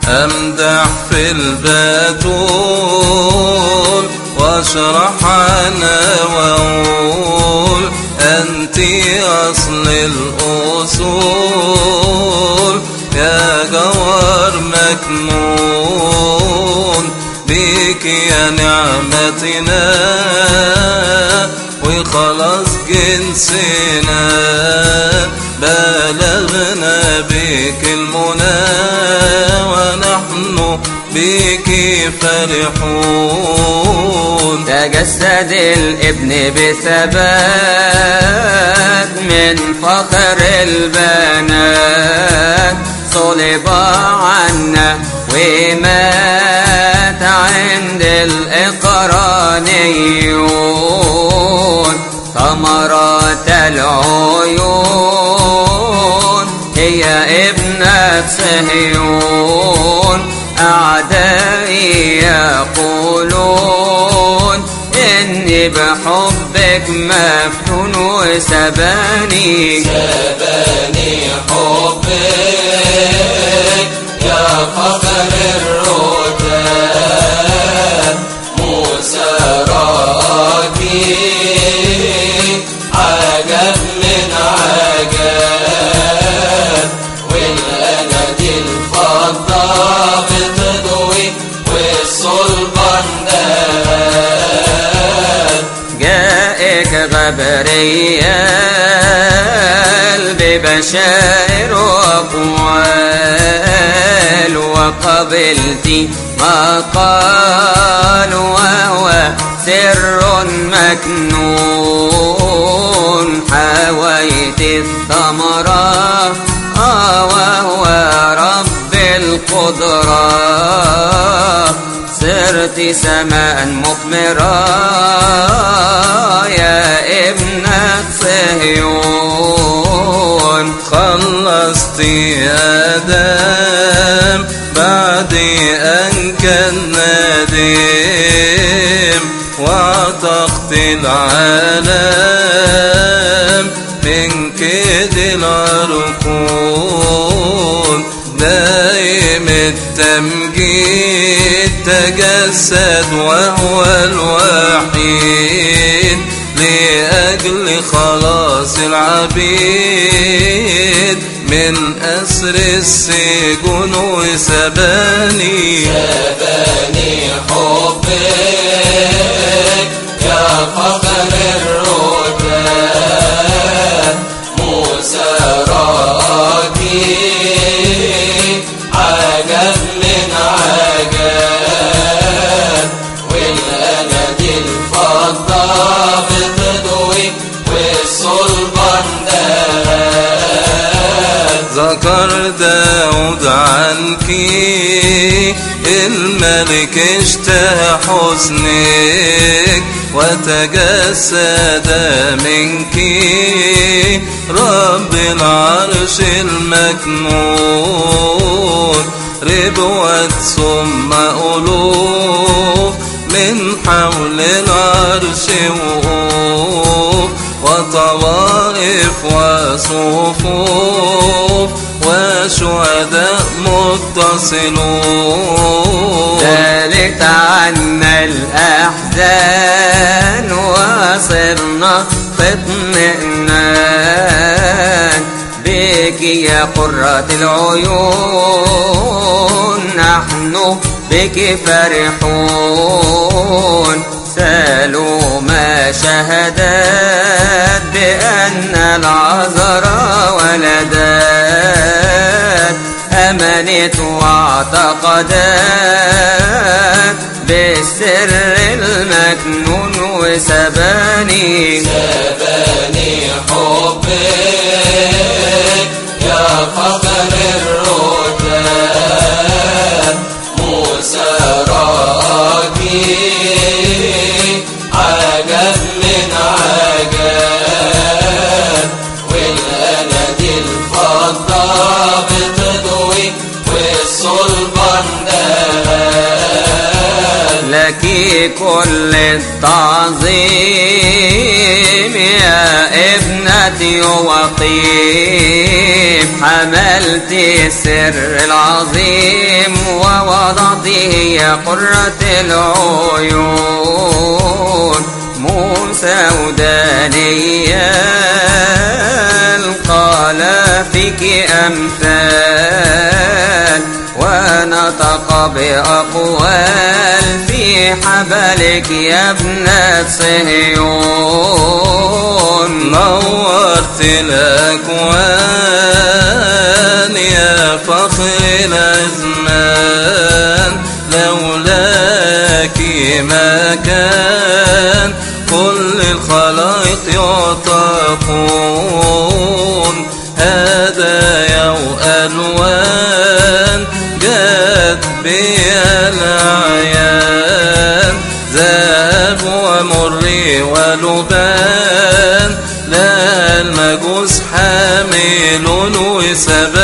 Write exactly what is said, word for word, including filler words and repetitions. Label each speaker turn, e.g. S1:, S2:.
S1: أمدح في البتول واشرح أنا وأقول أنتي أصل الأصول يا جوهر مكنون بيك يا نعمتنا وخلاص جنسنا بلغنا بك المنى ونحن بك فرحون.
S2: تجسد الابن بثبات من فخر البنات صلب عنا ومات عند الإقرانيون ثمرات العيون هي ابنة صهيون. أعدائي يقولون إني بحبك مفتون وسباني
S1: سباني حبك يا فخر الرتاب موسى راكي عجب من عجب والأناديل الفضة بتضوي والصلبان دهب.
S2: جائك غبريال ببشائر وأقوال وقبلتي ما قال وهو سر مكنون. حويت الثمرة آه وهو رب القدرة صرت سماء مقمرة يا ابنة صهيون.
S1: خلصتي آدم بعد أن كان نديم وعتقت العالم من كيد العرقون. دائم التمجيد تجسد وهو الوحيد لأجل خلاص العبيد من أسر السجون وسباني سباني حبك يا فخر الرتاب موسى راكي عجب من عجب والأناديل الفضة بتضوي والصلبان دهب. ذكر داود عنك الملك اشتهى حسنك وتجسد منك رب العرش المكنون. ربوة ثم ألوف من حول العرش وقوف وطوائف وصفوف وشهداء متصلون.
S2: زالت عنا الأحزان وصرنا في اطمئنان بك يا قرة العيون نحن بك فرحون. سالوا ما شهدت بأن العذراء ولدت أمنت واعتقدت بالسر المكنون وسباني
S1: سباني حبك يا فخر الرتاب موسى راكي عجب من عجب والأناديل الفضة بتضوي والصلبان دهب.
S2: لك لك كل التعظيم يا ابنتي وقيم، حملت السر العظيم ووضعته يا قرة العيون. موسى ودانيال قال فيك أمثال، ونطق بأقوال في حبلك يا ابنة صهيون.
S3: نورت الأكوان يا فخر الأزمان، لولاك ما كان كل الخلائق يعتقون. هدايا وألوان جات بي الأعيان، ذهب ومر ولبان، لا المجوس حامل وسبان.